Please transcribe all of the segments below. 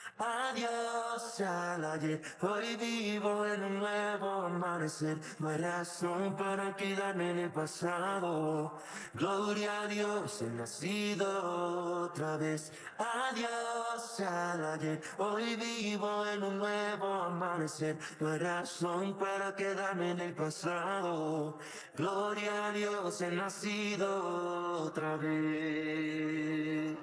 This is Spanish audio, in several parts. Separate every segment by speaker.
Speaker 1: Adiós al ayer, hoy vivo en un nuevo amanecer. No hay razón para quedarme en el pasado. Gloria a Dios, he nacido otra vez. Adiós al ayer, hoy vivo en un nuevo amanecer. No hay razón para quedarme en el pasado. Gloria a Dios, he nacido otra vez.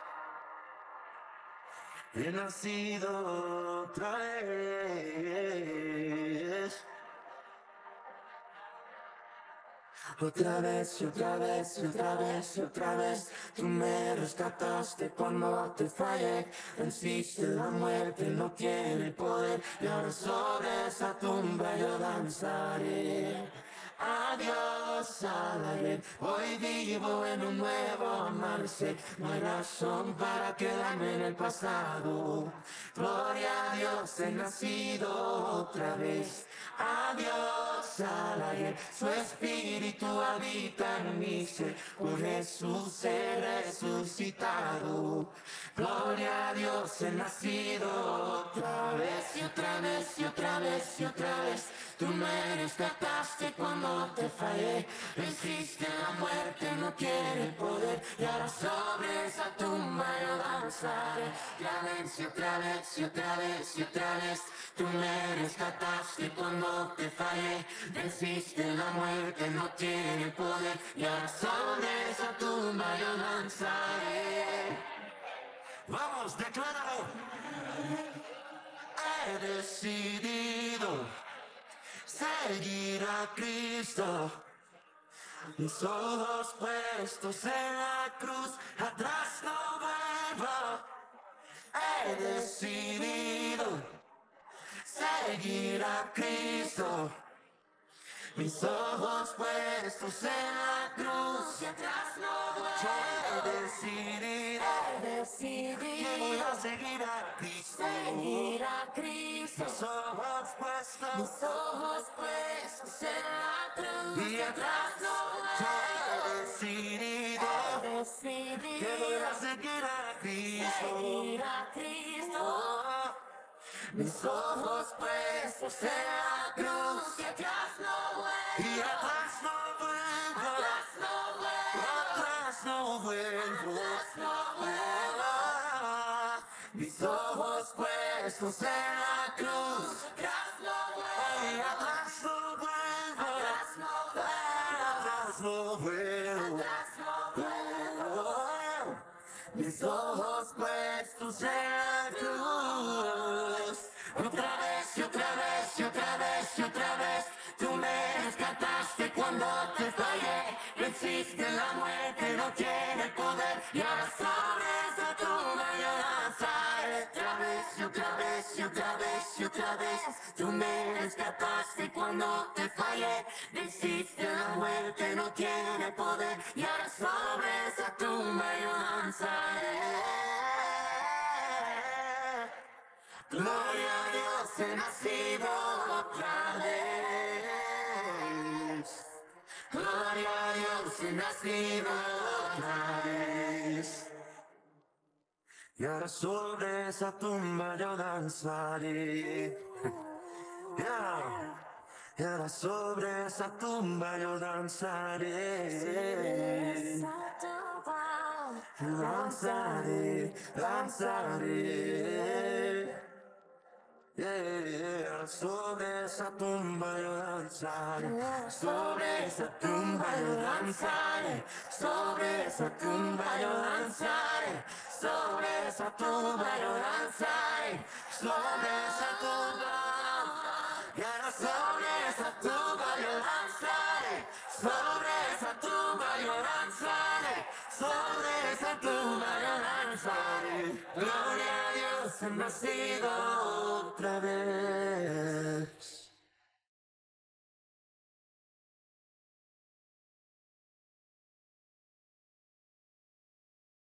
Speaker 1: He nacido otra vez. Otra vez y otra vez y otra vez y otra vez. Tú me rescataste cuando te fallé. Venciste la muerte, no tiene poder. Y ahora sobre esa tumba yo danzaré. Adiós al ayer, hoy vivo en un nuevo amanecer. No hay razón para quedarme en el pasado. Gloria a Dios, he nacido otra vez. Adiós al ayer, su espíritu habita en mi ser. Por Jesús he resucitado. Gloria a Dios, he nacido otra vez y otra vez y otra vez y otra vez. Tú me rescataste cuando te fallé. Venciste la muerte, no tiene poder. Y ahora sobre esa tumba yo danzaré. Otra vez y otra vez y otra vez y otra vez. Tú me rescataste cuando te fallé. Venciste la muerte, no tiene poder. Y ahora sobre esa tumba yo danzaré. Vamos, decláralo. He decidido seguir a Cristo, mis ojos puestos en la cruz, atrás no vuelvo. He decidido seguir a Cristo, mis ojos puestos en la cruz, y atrás no vuelvo. He decidido que voy a seguir a Cristo, mis ojos puestos en la cruz, y atrás no vuelvo. He decidido que voy a seguir a Cristo, mis ojos puestos en la cruz, y atrás no vuelvo, y atrás no vuelvo, atrás no vuelvo, atrás no vuelvo, atrás no vuelvo. Mis ojos puestos en la cruz, atrás no vuelvo, y atrás no vuelvo, atrás no vuelvo, atrás no vuelvo, atrás no vuelvo. Mis ojos puestos en la cruz. Otra vez y otra vez y otra vez y otra vez. Tú me rescataste cuando te fallé. Venciste la muerte, no tiene poder. Y ahora sobre esa tumba yo danzaré. Otra vez y otra vez y otra vez y otra vez. Tú me rescataste cuando te fallé. Venciste la muerte, no tiene poder. Y ahora sobre esa tumba yo danzaré. Gloria a Dios, he nacido otra vez. Gloria a Dios, he nacido otra vez. Y ahora sobre esa tumba yo danzaré. Yeah. Y ahora sobre esa tumba yo danzaré. Danzaré, danzaré. Yeah, sobre esa tumba yo danzaré, sobre esa tumba yo danzaré, sobre esa tumba yo danzaré, sobre esa tumba yo danzaré, sobre esa tumba, y ahora sobre esa tumba yo danzaré, sobre esa tumba yo danzaré, sobre esa tumba yo danzaré. Gloria a Dios, he nacido otra vez.